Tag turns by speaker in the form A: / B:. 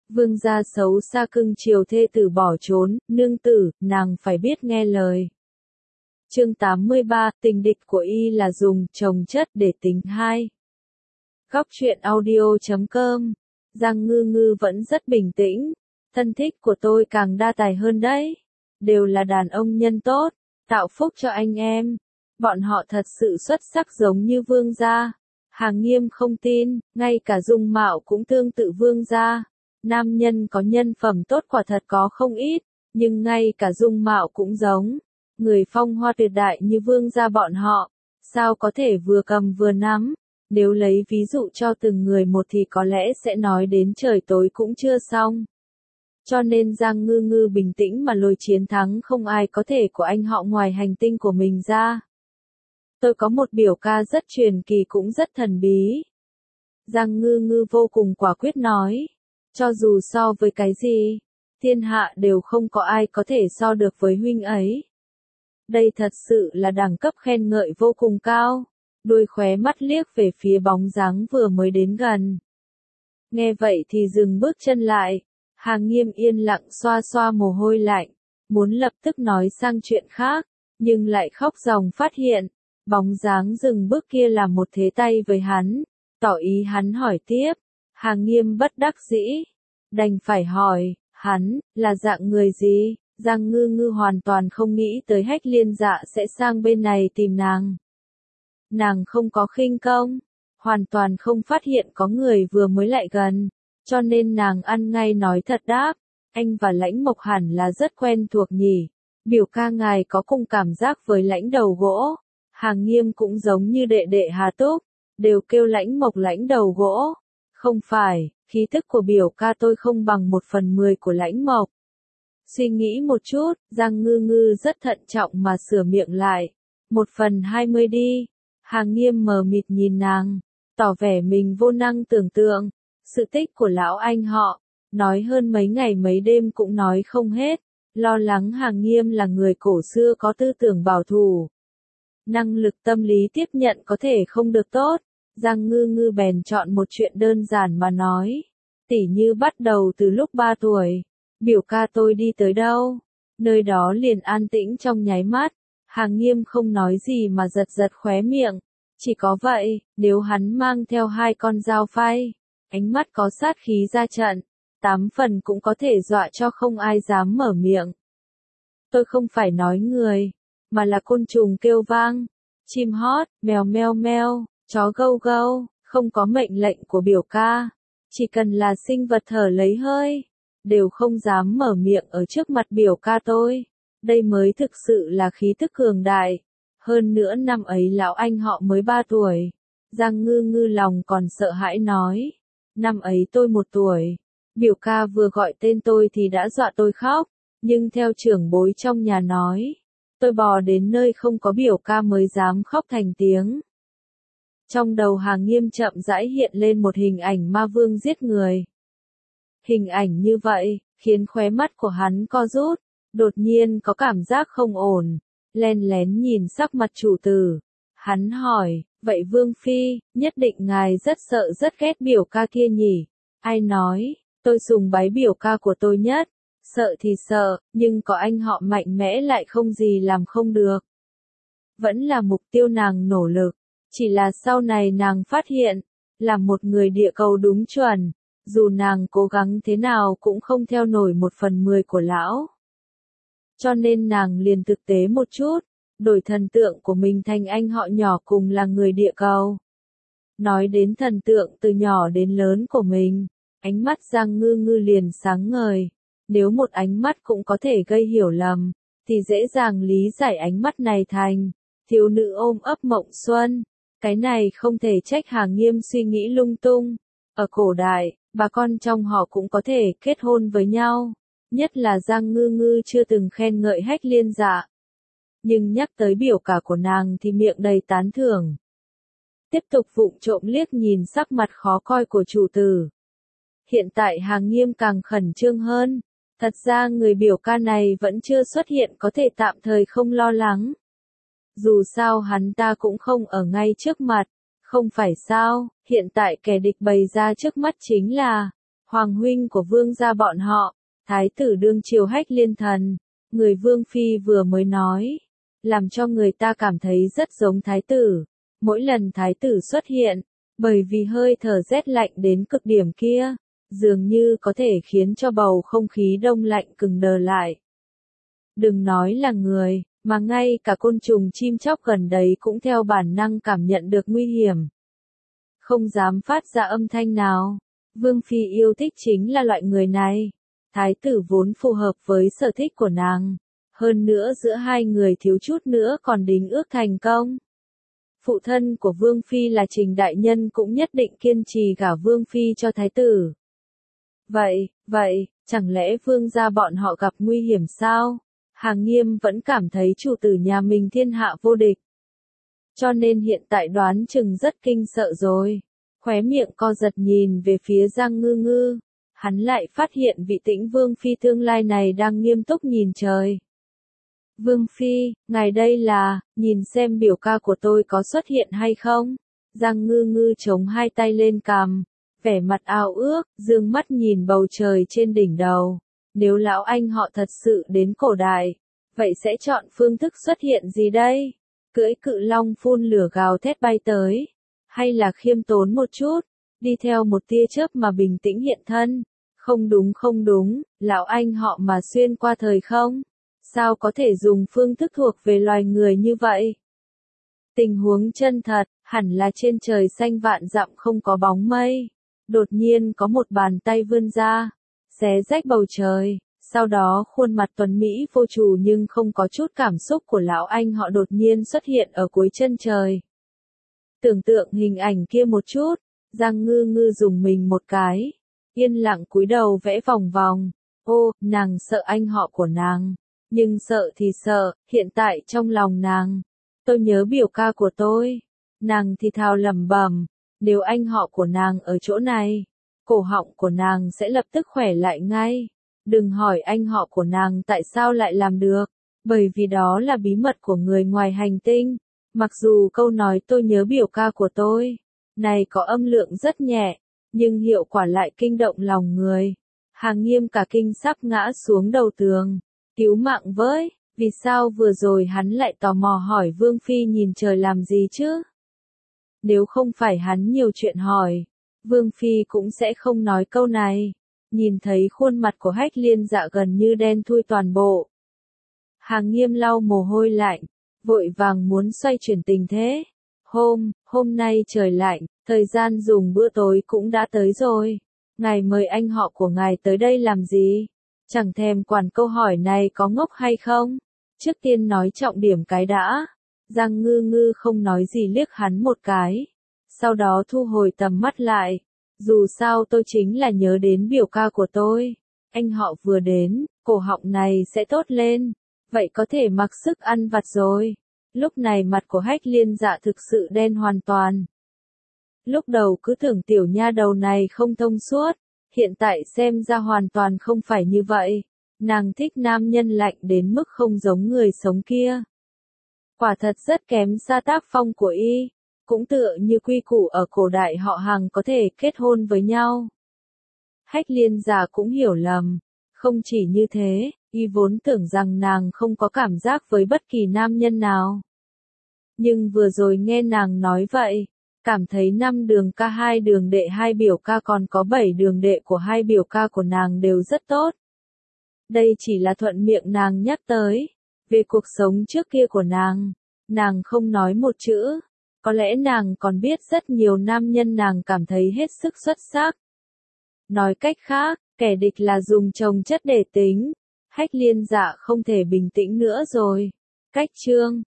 A: Vương gia xấu xa cưng chiều thê tử bỏ trốn, nương tử, nàng phải biết nghe lời. Chương 83, tình địch của y là dùng trồng chất để tính hai. Góc truyện audio.com. Giang Ngư Ngư vẫn rất bình tĩnh. Thân thích của tôi càng đa tài hơn đấy. Đều là đàn ông nhân tốt, tạo phúc cho anh em. Bọn họ thật sự xuất sắc giống như vương gia. Hàng Nghiêm không tin, ngay cả dung mạo cũng tương tự vương gia. Nam nhân có nhân phẩm tốt quả thật có không ít, nhưng ngay cả dung mạo cũng giống. Người phong hoa tuyệt đại như vương gia bọn họ, sao có thể vừa cầm vừa nắm. Nếu lấy ví dụ cho từng người một thì có lẽ sẽ nói đến trời tối cũng chưa xong. Cho nên Giang Ngư Ngư bình tĩnh mà lôi chiến thắng không ai có thể của anh họ ngoài hành tinh của mình ra. Tôi có một biểu ca rất truyền kỳ cũng rất thần bí. Giang Ngư Ngư vô cùng quả quyết nói. Cho dù so với cái gì, thiên hạ đều không có ai có thể so được với huynh ấy. Đây thật sự là đẳng cấp khen ngợi vô cùng cao. Đôi khóe mắt liếc về phía bóng dáng vừa mới đến gần. Nghe vậy thì dừng bước chân lại. Hàng Nghiêm yên lặng xoa xoa mồ hôi lạnh, muốn lập tức nói sang chuyện khác, nhưng lại khóc ròng phát hiện. Bóng dáng dừng bước kia là một thế tay với hắn, tỏ ý hắn hỏi tiếp. Hàng Nghiêm bất đắc dĩ, đành phải hỏi, hắn, là dạng người gì? Giang Ngư Ngư hoàn toàn không nghĩ tới Hách Liên Dạ sẽ sang bên này tìm nàng. Nàng không có khinh công, hoàn toàn không phát hiện có người vừa mới lại gần, cho nên nàng ăn ngay nói thật đáp, anh và Lãnh Mộc hẳn là rất quen thuộc nhỉ, biểu ca ngài có cùng cảm giác với Lãnh đầu gỗ. Hàng Nghiêm cũng giống như đệ đệ Hà Túc, đều kêu Lãnh Mộc Lãnh đầu gỗ. Không phải, khí thức của biểu ca tôi không bằng 1/10 của Lãnh Mộc. Suy nghĩ một chút, Giang Ngư Ngư rất thận trọng mà sửa miệng lại. 1/20 đi. Hàng Nghiêm mờ mịt nhìn nàng, tỏ vẻ mình vô năng tưởng tượng. Sự tích của lão anh họ, nói hơn mấy ngày mấy đêm cũng nói không hết. Lo lắng Hàng Nghiêm là người cổ xưa có tư tưởng bảo thủ. Năng lực tâm lý tiếp nhận có thể không được tốt. Giang Ngư Ngư bèn chọn một chuyện đơn giản mà nói. Tỉ như bắt đầu từ lúc 3 tuổi. Biểu ca tôi đi tới đâu? Nơi đó liền an tĩnh trong nháy mắt. Hàng Nghiêm không nói gì mà giật giật khóe miệng. Chỉ có vậy, nếu hắn mang theo 2 con dao phay, ánh mắt có sát khí ra trận, 8 phần cũng có thể dọa cho không ai dám mở miệng. Tôi không phải nói người, mà là côn trùng kêu vang, chim hót, mèo meo meo, chó gâu gâu, không có mệnh lệnh của biểu ca. Chỉ cần là sinh vật thở lấy hơi, đều không dám mở miệng ở trước mặt biểu ca tôi. Đây mới thực sự là khí thức cường đại. Hơn nữa năm ấy lão anh họ mới 3 tuổi. Giang Ngư Ngư lòng còn sợ hãi nói. Năm ấy tôi 1 tuổi. Biểu ca vừa gọi tên tôi thì đã dọa tôi khóc. Nhưng theo trưởng bối trong nhà nói, tôi bò đến nơi không có biểu ca mới dám khóc thành tiếng. Trong đầu Hàng Nghiêm chậm rãi hiện lên một hình ảnh ma vương giết người. Hình ảnh như vậy, khiến khóe mắt của hắn co rút, đột nhiên có cảm giác không ổn, len lén nhìn sắc mặt chủ tử. Hắn hỏi, vậy Vương Phi, nhất định ngài rất sợ rất ghét biểu ca kia nhỉ? Ai nói, tôi sùng bái biểu ca của tôi nhất, sợ thì sợ, nhưng có anh họ mạnh mẽ lại không gì làm không được. Vẫn là mục tiêu nàng nỗ lực, chỉ là sau này nàng phát hiện, là một người địa cầu đúng chuẩn. Dù nàng cố gắng thế nào cũng không theo nổi 1/10 của lão. Cho nên nàng liền thực tế một chút, đổi thần tượng của mình thành anh họ nhỏ cùng là người địa cầu. Nói đến thần tượng từ nhỏ đến lớn của mình, ánh mắt Giang Ngư Ngư liền sáng ngời. Nếu một ánh mắt cũng có thể gây hiểu lầm, thì dễ dàng lý giải ánh mắt này thành thiếu nữ ôm ấp mộng xuân. Cái này không thể trách Hàng Nghiêm suy nghĩ lung tung. Ở cổ đại, bà con trong họ cũng có thể kết hôn với nhau, nhất là Giang Ngư Ngư chưa từng khen ngợi Hách Liên Dạ. Nhưng nhắc tới biểu ca của nàng thì miệng đầy tán thưởng. Tiếp tục vụng trộm liếc nhìn sắc mặt khó coi của chủ tử. Hiện tại Hàng Nghiêm càng khẩn trương hơn, thật ra người biểu ca này vẫn chưa xuất hiện có thể tạm thời không lo lắng. Dù sao hắn ta cũng không ở ngay trước mặt. Không phải sao, hiện tại kẻ địch bày ra trước mắt chính là Hoàng huynh của vương gia bọn họ, thái tử đương triều Hách Liên Thần, người vương phi vừa mới nói, làm cho người ta cảm thấy rất giống thái tử. Mỗi lần thái tử xuất hiện, bởi vì hơi thở rét lạnh đến cực điểm kia, dường như có thể khiến cho bầu không khí đông lạnh cứng đờ lại. Đừng nói là người, mà ngay cả côn trùng chim chóc gần đấy cũng theo bản năng cảm nhận được nguy hiểm. Không dám phát ra âm thanh nào. Vương phi yêu thích chính là loại người này. Thái tử vốn phù hợp với sở thích của nàng. Hơn nữa giữa hai người thiếu chút nữa còn đính ước thành công. Phụ thân của Vương phi là Trình đại nhân cũng nhất định kiên trì gả Vương phi cho thái tử. Vậy, chẳng lẽ Vương gia bọn họ gặp nguy hiểm sao? Hàng Nghiêm vẫn cảm thấy chủ tử nhà mình thiên hạ vô địch. Cho nên hiện tại đoán chừng rất kinh sợ rồi. Khóe miệng co giật nhìn về phía Giang Ngư Ngư. Hắn lại phát hiện vị Tĩnh Vương phi tương lai này đang nghiêm túc nhìn trời. Vương phi, ngài đây là, nhìn xem biểu ca của tôi có xuất hiện hay không? Giang Ngư Ngư chống hai tay lên cằm, vẻ mặt ao ước, dương mắt nhìn bầu trời trên đỉnh đầu. Nếu lão anh họ thật sự đến cổ đại, vậy sẽ chọn phương thức xuất hiện gì đây? Cưỡi cự long phun lửa gào thét bay tới, hay là khiêm tốn một chút, đi theo một tia chớp mà bình tĩnh hiện thân? Không đúng, lão anh họ mà xuyên qua thời không? Sao có thể dùng phương thức thuộc về loài người như vậy? Tình huống chân thật, hẳn là trên trời xanh vạn dặm không có bóng mây. Đột nhiên có một bàn tay vươn ra, xé rách bầu trời, sau đó khuôn mặt tuấn Mỹ vô chủ nhưng không có chút cảm xúc của lão anh họ đột nhiên xuất hiện ở cuối chân trời. Tưởng tượng hình ảnh kia một chút, Giang Ngư Ngư dùng mình một cái, yên lặng cúi đầu vẽ vòng vòng. Ô, nàng sợ anh họ của nàng, nhưng sợ thì sợ, hiện tại trong lòng nàng, tôi nhớ biểu ca của tôi. Nàng thì thào lẩm bẩm, nếu anh họ của nàng ở chỗ này, cổ họng của nàng sẽ lập tức khỏe lại ngay. Đừng hỏi anh họ của nàng tại sao lại làm được, bởi vì đó là bí mật của người ngoài hành tinh. Mặc dù câu nói tôi nhớ biểu ca của tôi, này có âm lượng rất nhẹ, nhưng hiệu quả lại kinh động lòng người. Hàng Nghiêm cả kinh sắp ngã xuống đầu tường. Cứu mạng với, vì sao vừa rồi hắn lại tò mò hỏi Vương phi nhìn trời làm gì chứ? Nếu không phải hắn nhiều chuyện hỏi, Vương phi cũng sẽ không nói câu này. Nhìn thấy khuôn mặt của Hách Liên Dạ gần như đen thui toàn bộ. Hàng Nghiêm lau mồ hôi lạnh, vội vàng muốn xoay chuyển tình thế. Hôm nay trời lạnh, thời gian dùng bữa tối cũng đã tới rồi. Ngài mời anh họ của ngài tới đây làm gì? Chẳng thèm quản câu hỏi này có ngốc hay không? Trước tiên nói trọng điểm cái đã. Giang Ngư Ngư không nói gì liếc hắn một cái. Sau đó thu hồi tầm mắt lại. Dù sao tôi chính là nhớ đến biểu ca của tôi. Anh họ vừa đến, cổ họng này sẽ tốt lên. Vậy có thể mặc sức ăn vặt rồi. Lúc này mặt của Hách Liên Dạ thực sự đen hoàn toàn. Lúc đầu cứ tưởng tiểu nha đầu này không thông suốt. Hiện tại xem ra hoàn toàn không phải như vậy. Nàng thích nam nhân lạnh đến mức không giống người sống kia. Quả thật rất kém xa tác phong của y. Cũng tựa như quy củ ở cổ đại họ Hàng có thể kết hôn với nhau. Hách Liên Dạ cũng hiểu lầm. Không chỉ như thế, y vốn tưởng rằng nàng không có cảm giác với bất kỳ nam nhân nào. Nhưng vừa rồi nghe nàng nói vậy, cảm thấy 5 đường ca 2 đường đệ 2 biểu ca còn có 7 đường đệ của 2 biểu ca của nàng đều rất tốt. Đây chỉ là thuận miệng nàng nhắc tới. Về cuộc sống trước kia của nàng không nói một chữ. Có lẽ nàng còn biết rất nhiều nam nhân nàng cảm thấy hết sức xuất sắc. Nói cách khác, kẻ địch là dùng chồng chất để tính. Hách Liên Dạ không thể bình tĩnh nữa rồi. Cách chương